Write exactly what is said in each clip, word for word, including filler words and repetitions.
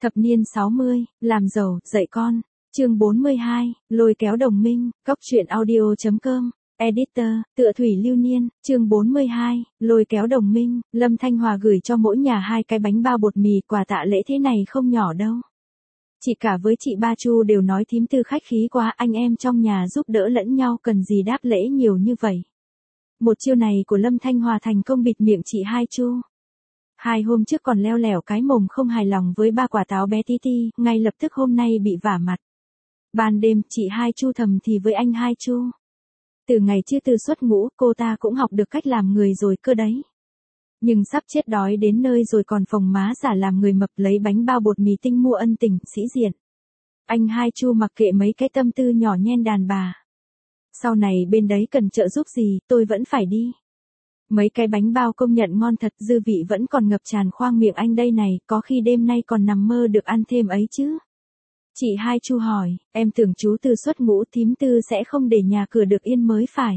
Thập niên sáu mươi, làm giàu, dạy con. Chương bốn mươi hai, lôi kéo đồng minh, Cóc truyện audio chấm com. Editor, tựa Thủy Lưu Niên. Chương bốn mươi hai, lôi kéo đồng minh. Lâm Thanh Hòa gửi cho mỗi nhà hai cái bánh bao bột mì, quà tạ lễ thế này không nhỏ đâu. Chị cả với chị Ba Chu đều nói thím Tư khách khí quá, anh em trong nhà giúp đỡ lẫn nhau cần gì đáp lễ nhiều như vậy. Một chiêu này của Lâm Thanh Hòa thành công bịt miệng chị Hai Chu. Hai hôm trước còn leo lẻo cái mồm không hài lòng với ba quả táo bé tí ti, ngay lập tức hôm nay bị vả mặt. Ban đêm, chị Hai Chu thầm thì với anh Hai Chu. Từ ngày chưa từ xuất ngũ, cô ta cũng học được cách làm người rồi cơ đấy. Nhưng sắp chết đói đến nơi rồi còn phồng má giả làm người mập lấy bánh bao bột mì tinh mua ân tình, sĩ diện. Anh Hai Chu mặc kệ mấy cái tâm tư nhỏ nhen đàn bà. Sau này bên đấy cần trợ giúp gì, tôi vẫn phải đi. Mấy cái bánh bao công nhận ngon thật, dư vị vẫn còn ngập tràn khoang miệng anh đây này, có khi đêm nay còn nằm mơ được ăn thêm ấy chứ. Chị Hai Chu hỏi, em tưởng chú Tư xuất ngũ thím Tư sẽ không để nhà cửa được yên mới phải.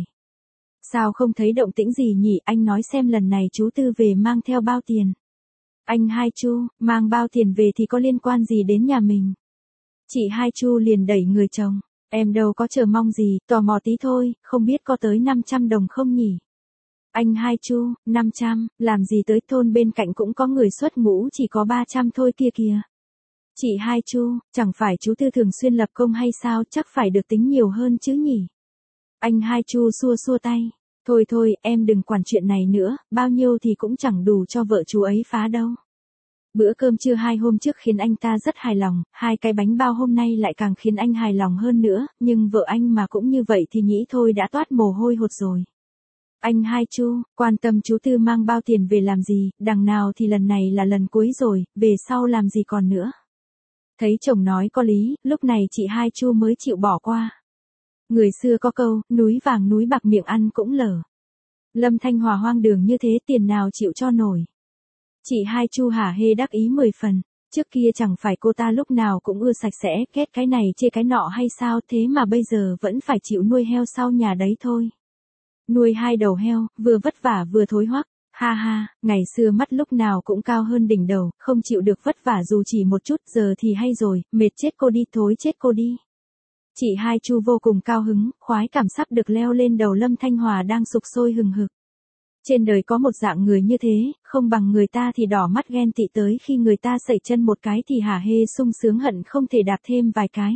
Sao không thấy động tĩnh gì nhỉ, anh nói xem lần này chú Tư về mang theo bao tiền. Anh Hai Chu, mang bao tiền về thì có liên quan gì đến nhà mình. Chị Hai Chu liền đẩy người chồng, em đâu có chờ mong gì, tò mò tí thôi, không biết có tới năm trăm đồng không nhỉ. Anh Hai Chu, năm trăm, làm gì tới, thôn bên cạnh cũng có người xuất ngũ chỉ có ba trăm thôi kia kìa. Chị Hai Chu, chẳng phải chú Tư thường xuyên lập công hay sao, chắc phải được tính nhiều hơn chứ nhỉ. Anh Hai Chu xua xua tay, thôi thôi, em đừng quản chuyện này nữa, bao nhiêu thì cũng chẳng đủ cho vợ chú ấy phá đâu. Bữa cơm trưa hai hôm trước khiến anh ta rất hài lòng, hai cái bánh bao hôm nay lại càng khiến anh hài lòng hơn nữa, nhưng vợ anh mà cũng như vậy thì nghĩ thôi đã toát mồ hôi hột rồi. Anh Hai Chu, quan tâm chú Tư mang bao tiền về làm gì, đằng nào thì lần này là lần cuối rồi, về sau làm gì còn nữa. Thấy chồng nói có lý, lúc này chị Hai Chu mới chịu bỏ qua. Người xưa có câu, núi vàng núi bạc miệng ăn cũng lở. Lâm Thanh Hòa hoang đường như thế tiền nào chịu cho nổi. Chị Hai Chu hả hê đắc ý mười phần, trước kia chẳng phải cô ta lúc nào cũng ưa sạch sẽ, ghét cái này chê cái nọ hay sao, thế mà bây giờ vẫn phải chịu nuôi heo sau nhà đấy thôi. Nuôi hai đầu heo, vừa vất vả vừa thối hoắc, ha ha, ngày xưa mắt lúc nào cũng cao hơn đỉnh đầu, không chịu được vất vả dù chỉ một chút, giờ thì hay rồi, mệt chết cô đi, thối chết cô đi. Chị Hai Chu vô cùng cao hứng, khoái cảm sắp được leo lên đầu Lâm Thanh Hòa đang sục sôi hừng hực. Trên đời có một dạng người như thế, không bằng người ta thì đỏ mắt ghen tị, tới khi người ta sẩy chân một cái thì hả hê sung sướng hận không thể đạp thêm vài cái.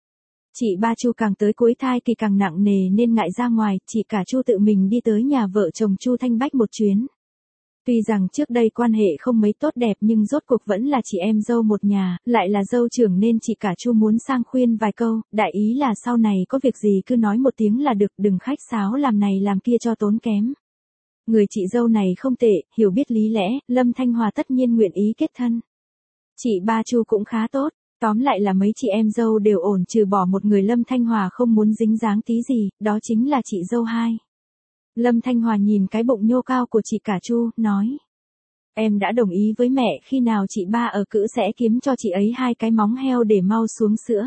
Chị Ba Chu càng tới cuối thai kỳ càng nặng nề nên ngại ra ngoài, chị cả Chu tự mình đi tới nhà vợ chồng Chu Thanh Bách một chuyến. Tuy rằng trước đây quan hệ không mấy tốt đẹp nhưng rốt cuộc vẫn là chị em dâu một nhà, lại là dâu trưởng nên chị cả Chu muốn sang khuyên vài câu, đại ý là sau này có việc gì cứ nói một tiếng là được, đừng khách sáo làm này làm kia cho tốn kém. Người chị dâu này không tệ, hiểu biết lý lẽ, Lâm Thanh Hòa tất nhiên nguyện ý kết thân. Chị Ba Chu cũng khá tốt. Tóm lại là mấy chị em dâu đều ổn trừ bỏ một người Lâm Thanh Hòa không muốn dính dáng tí gì, đó chính là chị dâu hai. Lâm Thanh Hòa nhìn cái bụng nhô cao của chị cả Chu, nói. Em đã đồng ý với mẹ khi nào chị Ba ở cữ sẽ kiếm cho chị ấy hai cái móng heo để mau xuống sữa.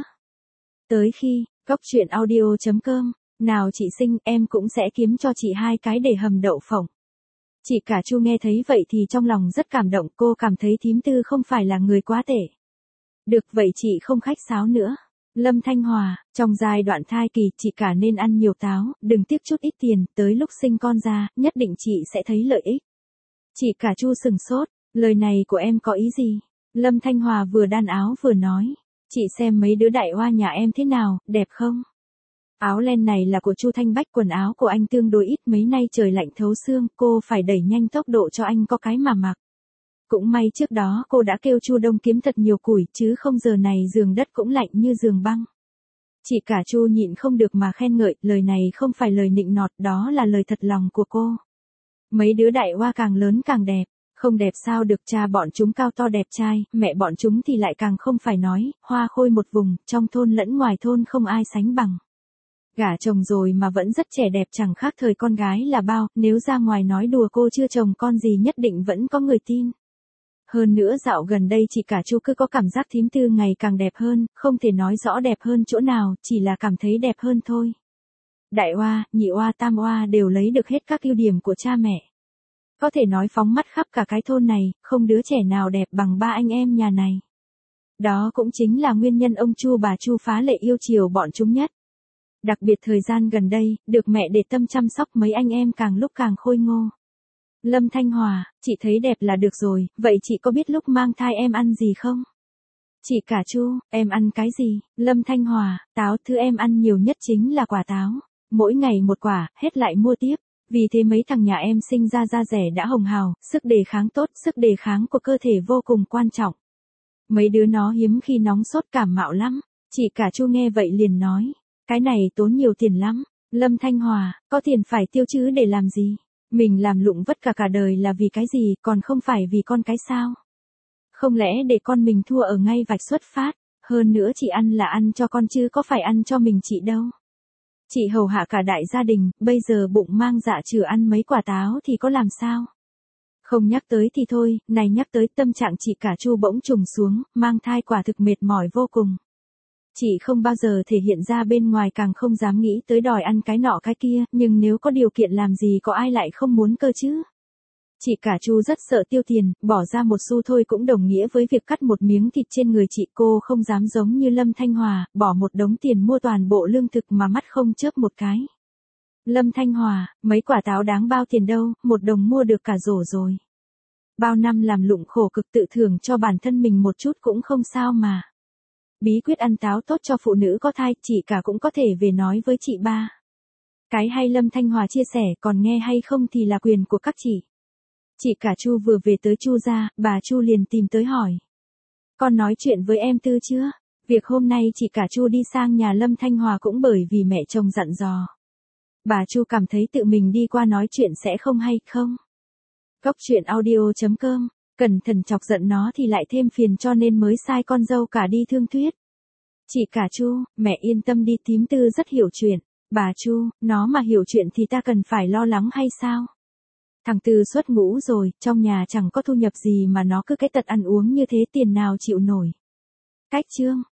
Tới khi, Cóc truyện audio chấm com, nào chị sinh em cũng sẽ kiếm cho chị hai cái để hầm đậu phộng. Chị cả Chu nghe thấy vậy thì trong lòng rất cảm động, cô cảm thấy thím Tư không phải là người quá tệ. Được vậy chị không khách sáo nữa. Lâm Thanh Hòa, trong giai đoạn thai kỳ chị cả nên ăn nhiều táo, đừng tiếc chút ít tiền, tới lúc sinh con ra, nhất định chị sẽ thấy lợi ích. Chị cả Chu sừng sốt, lời này của em có ý gì? Lâm Thanh Hòa vừa đan áo vừa nói, chị xem mấy đứa đại hoa nhà em thế nào, đẹp không? Áo len này là của Chu Thanh Bách, quần áo của anh tương đối ít, mấy nay trời lạnh thấu xương, cô phải đẩy nhanh tốc độ cho anh có cái mà mặc. Cũng may trước đó cô đã kêu Chu Đông kiếm thật nhiều củi, chứ không giờ này giường đất cũng lạnh như giường băng. Chị cả Chu nhịn không được mà khen ngợi, lời này không phải lời nịnh nọt, đó là lời thật lòng của cô. Mấy đứa đại hoa càng lớn càng đẹp, không đẹp sao được, cha bọn chúng cao to đẹp trai, mẹ bọn chúng thì lại càng không phải nói, hoa khôi một vùng, trong thôn lẫn ngoài thôn không ai sánh bằng. Gả chồng rồi mà vẫn rất trẻ đẹp chẳng khác thời con gái là bao, nếu ra ngoài nói đùa cô chưa chồng con gì nhất định vẫn có người tin. Hơn nữa dạo gần đây chị cả Chu cứ có cảm giác thím Tư ngày càng đẹp hơn, không thể nói rõ đẹp hơn chỗ nào, chỉ là cảm thấy đẹp hơn thôi. Đại oa, nhị oa, tam oa đều lấy được hết các ưu điểm của cha mẹ. Có thể nói phóng mắt khắp cả cái thôn này, không đứa trẻ nào đẹp bằng ba anh em nhà này. Đó cũng chính là nguyên nhân ông Chu bà Chu phá lệ yêu chiều bọn chúng nhất. Đặc biệt thời gian gần đây, được mẹ để tâm chăm sóc mấy anh em càng lúc càng khôi ngô. Lâm Thanh Hòa, chị thấy đẹp là được rồi, vậy chị có biết lúc mang thai em ăn gì không? Chị cả Chu, em ăn cái gì? Lâm Thanh Hòa, táo, thứ em ăn nhiều nhất chính là quả táo. Mỗi ngày một quả, hết lại mua tiếp. Vì thế mấy thằng nhà em sinh ra da rẻ đã hồng hào, sức đề kháng tốt, sức đề kháng của cơ thể vô cùng quan trọng. Mấy đứa nó hiếm khi nóng sốt cảm mạo lắm. Chị cả Chu nghe vậy liền nói, cái này tốn nhiều tiền lắm. Lâm Thanh Hòa, có tiền phải tiêu chứ để làm gì? Mình làm lụng vất cả cả đời là vì cái gì, còn không phải vì con cái sao? Không lẽ để con mình thua ở ngay vạch xuất phát, hơn nữa chị ăn là ăn cho con chứ có phải ăn cho mình chị đâu. Chị hầu hạ cả đại gia đình, bây giờ bụng mang dạ trừ ăn mấy quả táo thì có làm sao? Không nhắc tới thì thôi, này nhắc tới tâm trạng chị cả Chu bỗng trùng xuống, mang thai quả thực mệt mỏi vô cùng. Chị không bao giờ thể hiện ra bên ngoài, càng không dám nghĩ tới đòi ăn cái nọ cái kia, nhưng nếu có điều kiện làm gì có ai lại không muốn cơ chứ. Chị cả Chu rất sợ tiêu tiền, bỏ ra một xu thôi cũng đồng nghĩa với việc cắt một miếng thịt trên người chị. Cô không dám giống như Lâm Thanh Hòa, bỏ một đống tiền mua toàn bộ lương thực mà mắt không chớp một cái. Lâm Thanh Hòa, mấy quả táo đáng bao tiền đâu, một đồng mua được cả rổ rồi. Bao năm làm lụng khổ cực tự thưởng cho bản thân mình một chút cũng không sao mà. Bí quyết ăn táo tốt cho phụ nữ có thai, chị cả cũng có thể về nói với chị ba. Cái hay Lâm Thanh Hòa chia sẻ, còn nghe hay không thì là quyền của các chị. Chị cả Chu vừa về tới Chu gia, bà Chu liền tìm tới hỏi. Con nói chuyện với em Tư chưa? Việc hôm nay chị cả Chu đi sang nhà Lâm Thanh Hòa cũng bởi vì mẹ chồng dặn dò. Bà Chu cảm thấy tự mình đi qua nói chuyện sẽ không hay không? Cốc truyện audio chấm com, cẩn thận chọc giận nó thì lại thêm phiền cho nên mới sai con dâu cả đi thương thuyết. Chị cả Chu, mẹ yên tâm đi, thím Tư rất hiểu chuyện. Bà Chu, nó mà hiểu chuyện thì ta cần phải lo lắng hay sao? Thằng Tư xuất ngũ rồi, trong nhà chẳng có thu nhập gì mà nó cứ cái tật ăn uống như thế, tiền nào chịu nổi. Cách chương.